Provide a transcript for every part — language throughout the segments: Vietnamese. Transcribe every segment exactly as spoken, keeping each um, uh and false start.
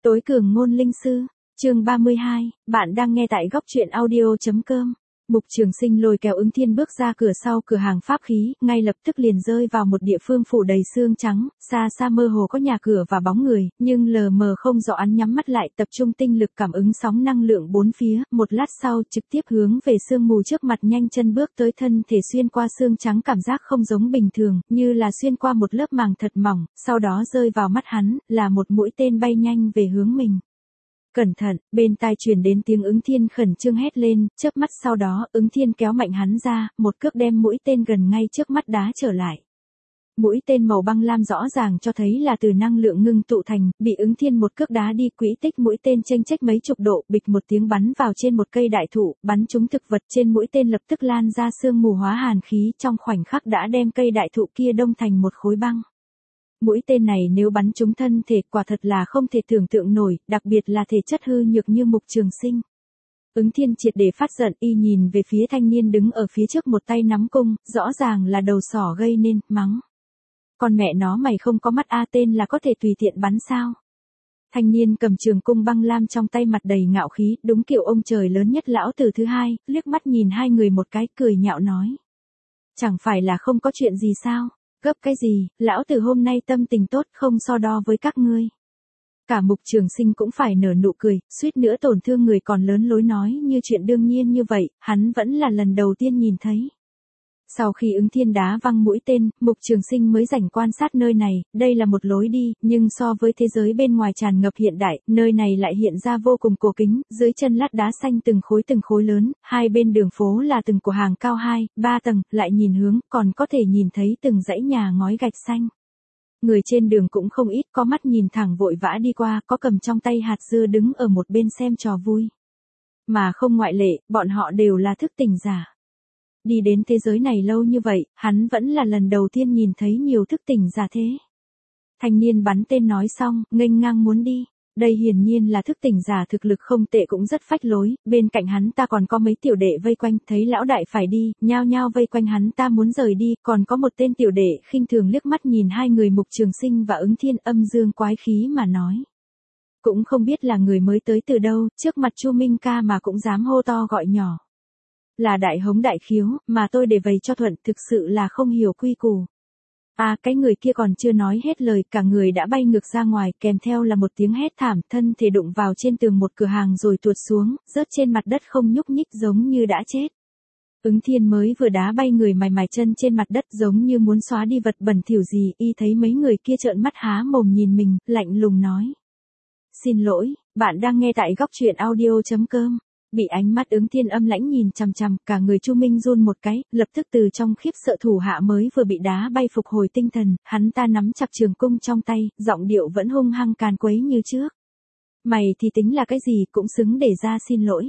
Tối cường ngôn linh sư, chương ba mươi hai, bạn đang nghe tại góc truyện audio.com. Mục Trường Sinh lôi kéo Ứng Thiên bước ra cửa sau cửa hàng pháp khí, ngay lập tức liền rơi vào một địa phương phủ đầy sương trắng, xa xa mơ hồ có nhà cửa và bóng người, nhưng lờ mờ không rõ. Hắn nhắm mắt lại tập trung tinh lực cảm ứng sóng năng lượng bốn phía, một lát sau trực tiếp hướng về sương mù trước mặt nhanh chân bước tới, thân thể xuyên qua sương trắng cảm giác không giống bình thường, như là xuyên qua một lớp màng thật mỏng, sau đó rơi vào mắt hắn, là một mũi tên bay nhanh về hướng mình. Cẩn thận, bên tai truyền đến tiếng Ứng Thiên khẩn trương hét lên, chớp mắt sau đó, Ứng Thiên kéo mạnh hắn ra, một cước đem mũi tên gần ngay trước mắt đá trở lại. Mũi tên màu băng lam rõ ràng cho thấy là từ năng lượng ngưng tụ thành, bị Ứng Thiên một cước đá đi, quỹ tích mũi tên chênh chách mấy chục độ, bịch một tiếng bắn vào trên một cây đại thụ, bắn trúng thực vật trên mũi tên lập tức lan ra sương mù hóa hàn khí, trong khoảnh khắc đã đem cây đại thụ kia đông thành một khối băng. Mũi tên này nếu bắn trúng thân thể quả thật là không thể tưởng tượng nổi, đặc biệt là thể chất hư nhược như Mục Trường Sinh. Ứng Thiên triệt để phát giận, y nhìn về phía thanh niên đứng ở phía trước một tay nắm cung, rõ ràng là đầu sỏ gây nên, mắng. Con mẹ nó mày không có mắt a, tên là có thể tùy tiện bắn sao? Thanh niên cầm trường cung băng lam trong tay mặt đầy ngạo khí, đúng kiểu ông trời lớn nhất lão tử thứ hai, liếc mắt nhìn hai người một cái cười nhạo nói. Chẳng phải là không có chuyện gì sao? Gấp cái gì, lão tử hôm nay tâm tình tốt không so đo với các ngươi. Cả Mục Trường Sinh cũng phải nở nụ cười, suýt nữa tổn thương người còn lớn lối nói như chuyện đương nhiên như vậy, hắn vẫn là lần đầu tiên nhìn thấy. Sau khi Ứng Thiên đá văng mũi tên, Mục Trường Sinh mới rảnh quan sát nơi này, đây là một lối đi, nhưng so với thế giới bên ngoài tràn ngập hiện đại, nơi này lại hiện ra vô cùng cổ kính, dưới chân lát đá xanh từng khối từng khối lớn, hai bên đường phố là từng cửa hàng cao hai, ba tầng, lại nhìn hướng, còn có thể nhìn thấy từng dãy nhà ngói gạch xanh. Người trên đường cũng không ít, có mắt nhìn thẳng vội vã đi qua, có cầm trong tay hạt dưa đứng ở một bên xem trò vui. Mà không ngoại lệ, bọn họ đều là thức tỉnh giả. Đi đến thế giới này lâu như vậy, hắn vẫn là lần đầu tiên nhìn thấy nhiều thức tỉnh giả thế. Thanh niên bắn tên nói xong, nghênh ngang muốn đi. Đây hiển nhiên là thức tỉnh giả thực lực không tệ cũng rất phách lối, bên cạnh hắn ta còn có mấy tiểu đệ vây quanh, thấy lão đại phải đi, nhao nhao vây quanh hắn ta muốn rời đi, còn có một tên tiểu đệ khinh thường liếc mắt nhìn hai người Mục Trường Sinh và Ứng Thiên, âm dương quái khí mà nói. Cũng không biết là người mới tới từ đâu, trước mặt Chu Minh ca mà cũng dám hô to gọi nhỏ. Là đại hống đại khiếu, mà tôi để vầy cho thuận, thực sự là không hiểu quy củ. À, cái người kia còn chưa nói hết lời, cả người đã bay ngược ra ngoài, kèm theo là một tiếng hét thảm, thân thể đụng vào trên tường một cửa hàng rồi tuột xuống, rớt trên mặt đất không nhúc nhích giống như đã chết. Ứng Thiên mới vừa đá bay người mài mài chân trên mặt đất giống như muốn xóa đi vật bẩn thỉu gì, y thấy mấy người kia trợn mắt há mồm nhìn mình, lạnh lùng nói. Xin lỗi, bạn đang nghe tại góc truyện audio.com. Bị ánh mắt Ứng Thiên âm lãnh nhìn chằm chằm, cả người Chu Minh run một cái, lập tức từ trong khiếp sợ thủ hạ mới vừa bị đá bay phục hồi tinh thần, hắn ta nắm chặt trường cung trong tay, giọng điệu vẫn hung hăng càn quấy như trước. Mày thì tính là cái gì cũng xứng để ra xin lỗi.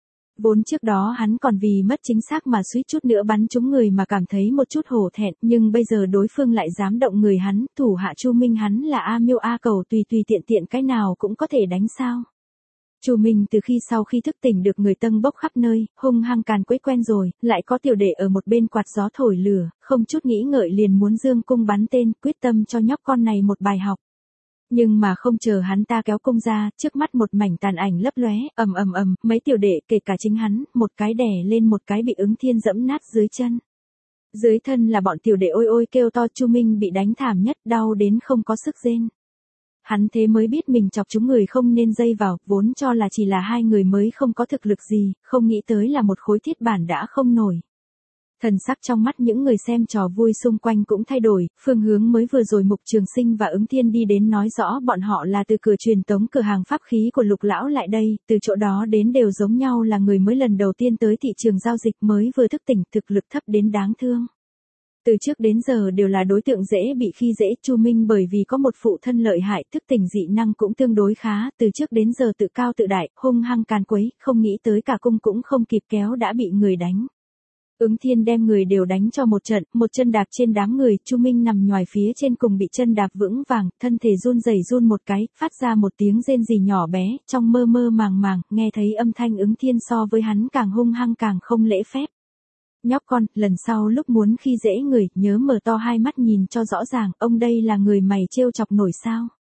Vốn trước đó hắn còn vì mất chính xác mà suýt chút nữa bắn trúng người mà cảm thấy một chút hổ thẹn, nhưng bây giờ đối phương lại dám động người hắn, thủ hạ Chu Minh hắn là A Miêu A Cầu, tùy tùy tiện tiện cái nào cũng có thể đánh sao. Chu Minh từ khi sau khi thức tỉnh được người tân bốc khắp nơi, hung hăng càn quấy quen rồi, lại có tiểu đệ ở một bên quạt gió thổi lửa, không chút nghĩ ngợi liền muốn dương cung bắn tên, quyết tâm cho nhóc con này một bài học. Nhưng mà không chờ hắn ta kéo cung ra, trước mắt một mảnh tàn ảnh lấp lóe, ầm ầm ầm, mấy tiểu đệ kể cả chính hắn, một cái đè lên một cái bị Ứng Thiên dẫm nát dưới chân. Dưới thân là bọn tiểu đệ ôi ôi kêu to, Chu Minh bị đánh thảm nhất, đau đến không có sức rên. Hắn thế mới biết mình chọc chúng người không nên dây vào, vốn cho là chỉ là hai người mới không có thực lực gì, không nghĩ tới là một khối thiết bản đã không nổi. Thần sắc trong mắt những người xem trò vui xung quanh cũng thay đổi, phương hướng mới vừa rồi Mục Trường Sinh và Ứng Thiên đi đến nói rõ bọn họ là từ cửa truyền tống cửa hàng pháp khí của Lục lão lại đây, từ chỗ đó đến đều giống nhau là người mới lần đầu tiên tới thị trường giao dịch, mới vừa thức tỉnh, thực lực thấp đến đáng thương. Từ trước đến giờ đều là đối tượng dễ bị khi dễ, Chu Minh bởi vì có một phụ thân lợi hại, thức tỉnh dị năng cũng tương đối khá, từ trước đến giờ tự cao tự đại, hung hăng càn quấy, không nghĩ tới cả cung cũng không kịp kéo đã bị người đánh. Ứng Thiên đem người đều đánh cho một trận, một chân đạp trên đám người, Chu Minh nằm nhoài phía trên cùng bị chân đạp vững vàng, thân thể run rẩy run một cái, phát ra một tiếng rên rỉ nhỏ bé, trong mơ mơ màng màng, nghe thấy âm thanh Ứng Thiên so với hắn càng hung hăng càng không lễ phép. Nhóc con, lần sau lúc muốn khi dễ người, nhớ mở to hai mắt nhìn cho rõ ràng, ông đây là người mày trêu chọc nổi sao?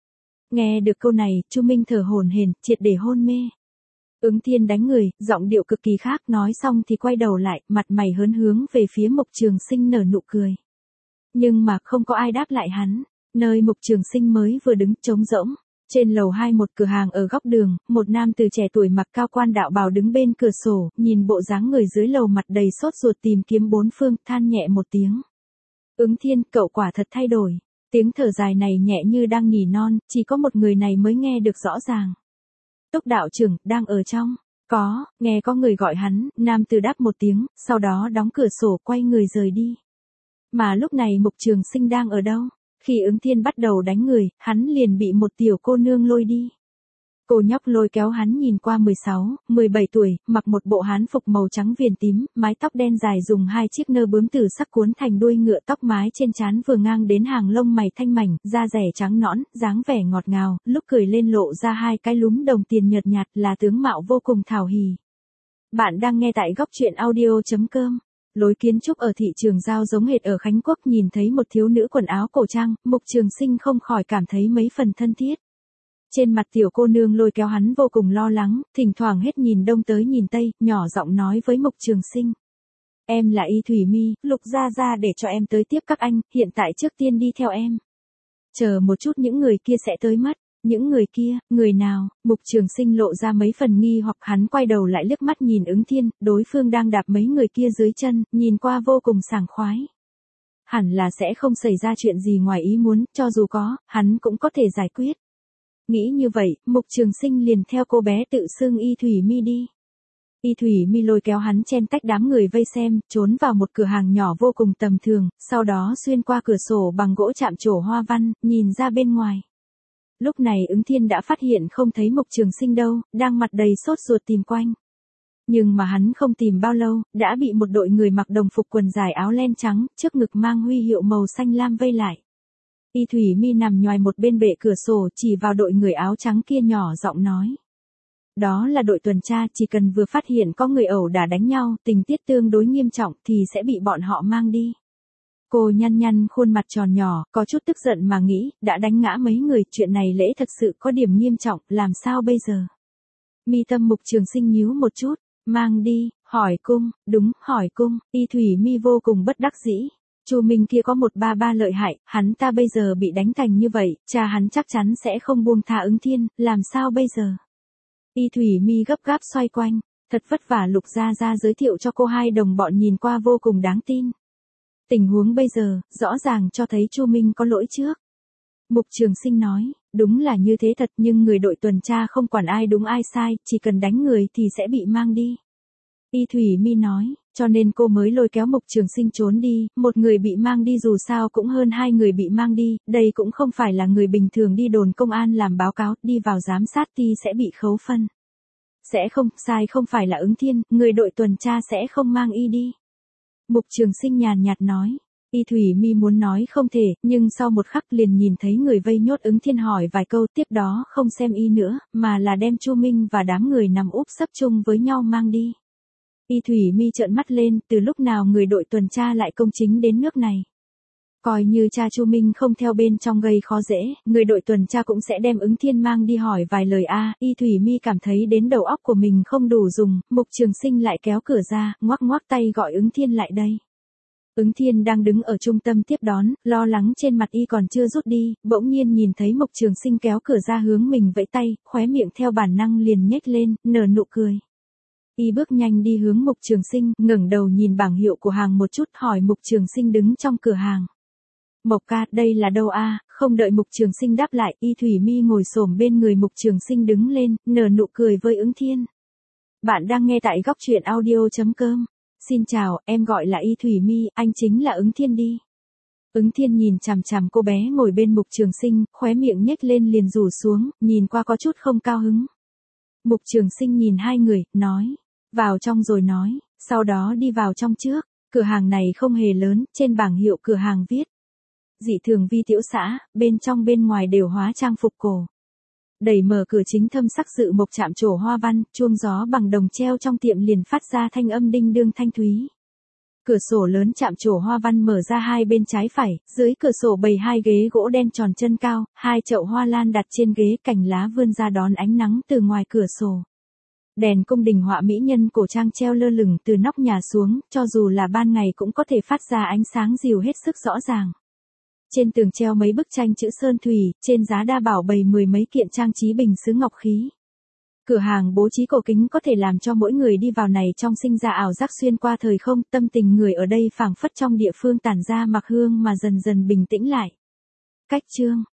Nghe được câu này, Chu Minh thở hổn hển, triệt để hôn mê. Ứng Thiên đánh người, giọng điệu cực kỳ khác, nói xong thì quay đầu lại, mặt mày hớn hướng về phía Mục Trường Sinh nở nụ cười. Nhưng mà không có ai đáp lại hắn, nơi Mục Trường Sinh mới vừa đứng trống rỗng. Trên lầu hai một cửa hàng ở góc đường, một nam từ trẻ tuổi mặc cao quan đạo bào đứng bên cửa sổ, nhìn bộ dáng người dưới lầu mặt đầy sốt ruột tìm kiếm bốn phương, than nhẹ một tiếng. Ứng Thiên, cậu quả thật thay đổi. Tiếng thở dài này nhẹ như đang nhỉ non, chỉ có một người này mới nghe được rõ ràng. Túc đạo trưởng, đang ở trong. Có, nghe có người gọi hắn, nam từ đáp một tiếng, sau đó đóng cửa sổ quay người rời đi. Mà lúc này Mục Trường Sinh đang ở đâu? Khi Ứng Thiên bắt đầu đánh người, hắn liền bị một tiểu cô nương lôi đi. Cô nhóc lôi kéo hắn nhìn qua mười sáu, mười bảy tuổi, mặc một bộ hán phục màu trắng viền tím, mái tóc đen dài dùng hai chiếc nơ bướm tử sắc cuốn thành đuôi ngựa, tóc mái trên trán vừa ngang đến hàng lông mày thanh mảnh, da rẻ trắng nõn, dáng vẻ ngọt ngào, lúc cười lên lộ ra hai cái lúm đồng tiền nhợt nhạt, là tướng mạo vô cùng thảo hỉ. Bạn đang nghe tại góc truyện audio chấm com. Lối kiến trúc ở thị trường giao giống hệt ở Khánh Quốc, nhìn thấy một thiếu nữ quần áo cổ trang, Mục Trường Sinh không khỏi cảm thấy mấy phần thân thiết. Trên mặt tiểu cô nương lôi kéo hắn vô cùng lo lắng, thỉnh thoảng hết nhìn đông tới nhìn tây, nhỏ giọng nói với Mục Trường Sinh. Em là Y Thủy Mi, Lục gia gia để cho em tới tiếp các anh, hiện tại trước tiên đi theo em. Chờ một chút những người kia sẽ tới mất. Những người kia, người nào? Mục Trường Sinh lộ ra mấy phần nghi hoặc, hắn quay đầu lại liếc mắt nhìn Ứng Thiên, đối phương đang đạp mấy người kia dưới chân, nhìn qua vô cùng sảng khoái. Hẳn là sẽ không xảy ra chuyện gì ngoài ý muốn, cho dù có, hắn cũng có thể giải quyết. Nghĩ như vậy, Mục Trường Sinh liền theo cô bé tự xưng Y Thủy Mi đi. Y Thủy Mi lôi kéo hắn chen tách đám người vây xem, trốn vào một cửa hàng nhỏ vô cùng tầm thường, sau đó xuyên qua cửa sổ bằng gỗ chạm trổ hoa văn, nhìn ra bên ngoài. Lúc này Ứng Thiên đã phát hiện không thấy Mục Trường Sinh đâu, đang mặt đầy sốt ruột tìm quanh. Nhưng mà hắn không tìm bao lâu, đã bị một đội người mặc đồng phục quần dài áo len trắng, trước ngực mang huy hiệu màu xanh lam vây lại. Y Thủy Mi nằm nhoài một bên bệ cửa sổ, chỉ vào đội người áo trắng kia nhỏ giọng nói. Đó là đội tuần tra, chỉ cần vừa phát hiện có người ẩu đả đánh nhau, tình tiết tương đối nghiêm trọng thì sẽ bị bọn họ mang đi. Cô nhăn nhăn khuôn mặt tròn nhỏ, có chút tức giận mà nghĩ, đã đánh ngã mấy người, chuyện này lễ thật sự có điểm nghiêm trọng, làm sao bây giờ? Mi tâm Mục Trường Sinh nhíu một chút, mang đi, hỏi cung, đúng, hỏi cung, Y Thủy Mi vô cùng bất đắc dĩ. Chu Minh kia có một ba ba lợi hại, hắn ta bây giờ bị đánh thành như vậy, cha hắn chắc chắn sẽ không buông tha Ứng Thiên, làm sao bây giờ? Y Thủy Mi gấp gáp xoay quanh, thật vất vả Lục gia gia giới thiệu cho cô hai đồng bọn nhìn qua vô cùng đáng tin. Tình huống bây giờ, rõ ràng cho thấy Chu Minh có lỗi trước. Mục Trường Sinh nói, đúng là như thế thật, nhưng người đội tuần tra không quản ai đúng ai sai, chỉ cần đánh người thì sẽ bị mang đi. Y Thủy Mi nói, cho nên cô mới lôi kéo Mục Trường Sinh trốn đi, một người bị mang đi dù sao cũng hơn hai người bị mang đi, đây cũng không phải là người bình thường đi đồn công an làm báo cáo, đi vào giám sát thì sẽ bị khấu phân. Sẽ không, sai không phải là Ứng Thiên, người đội tuần tra sẽ không mang y đi. Mục Trường Sinh nhàn nhạt nói, Y Thủy Mi muốn nói không thể, nhưng sau một khắc liền nhìn thấy người vây nhốt Ứng Thiên hỏi vài câu, tiếp đó không xem y nữa, mà là đem Chu Minh và đám người nằm úp sấp chung với nhau mang đi. Y Thủy Mi trợn mắt lên, từ lúc nào người đội tuần tra lại công chính đến nước này. Coi như cha Chu Minh không theo bên trong gây khó dễ, người đội tuần tra cũng sẽ đem Ứng Thiên mang đi hỏi vài lời a. À, Y Thủy Mi cảm thấy đến đầu óc của mình không đủ dùng, Mục Trường Sinh lại kéo cửa ra, ngoắc ngoắc tay gọi Ứng Thiên lại đây. Ứng Thiên đang đứng ở trung tâm tiếp đón, lo lắng trên mặt y còn chưa rút đi, bỗng nhiên nhìn thấy Mục Trường Sinh kéo cửa ra hướng mình vẫy tay, khóe miệng theo bản năng liền nhếch lên, nở nụ cười. Y bước nhanh đi hướng Mục Trường Sinh, ngẩng đầu nhìn bảng hiệu của hàng một chút, hỏi Mục Trường Sinh đứng trong cửa hàng. Mộc ca, đây là đâu a? À? Không đợi Mục Trường Sinh đáp lại, Y Thủy Mi ngồi xổm bên người Mục Trường Sinh đứng lên, nở nụ cười với Ứng Thiên. Bạn đang nghe tại góc truyện audio chấm com. Xin chào, em gọi là Y Thủy Mi, anh chính là Ứng Thiên đi. Ứng Thiên nhìn chằm chằm cô bé ngồi bên Mục Trường Sinh, khóe miệng nhếch lên liền rủ xuống, nhìn qua có chút không cao hứng. Mục Trường Sinh nhìn hai người, nói, vào trong rồi nói, sau đó đi vào trong trước. Cửa hàng này không hề lớn, trên bảng hiệu cửa hàng viết dị thường vi tiểu xã, bên trong bên ngoài đều hóa trang phục cổ. Đẩy mở cửa chính thâm sắc dự mộc chạm trổ hoa văn, chuông gió bằng đồng treo trong tiệm liền phát ra thanh âm đinh đương thanh thúy. Cửa sổ lớn chạm trổ hoa văn mở ra hai bên trái phải, dưới cửa sổ bày hai ghế gỗ đen tròn chân cao, hai chậu hoa lan đặt trên ghế, cành lá vươn ra đón ánh nắng từ ngoài cửa sổ. Đèn cung đình họa mỹ nhân cổ trang treo lơ lửng từ nóc nhà xuống, cho dù là ban ngày cũng có thể phát ra ánh sáng dịu hết sức rõ ràng. Trên tường treo mấy bức tranh chữ sơn thủy, trên giá đa bảo bày mười mấy kiện trang trí bình sứ ngọc khí. Cửa hàng bố trí cổ kính có thể làm cho mỗi người đi vào này trong sinh ra ảo giác xuyên qua thời không, tâm tình người ở đây phảng phất trong địa phương tản ra mặc hương mà dần dần bình tĩnh lại. Cách chương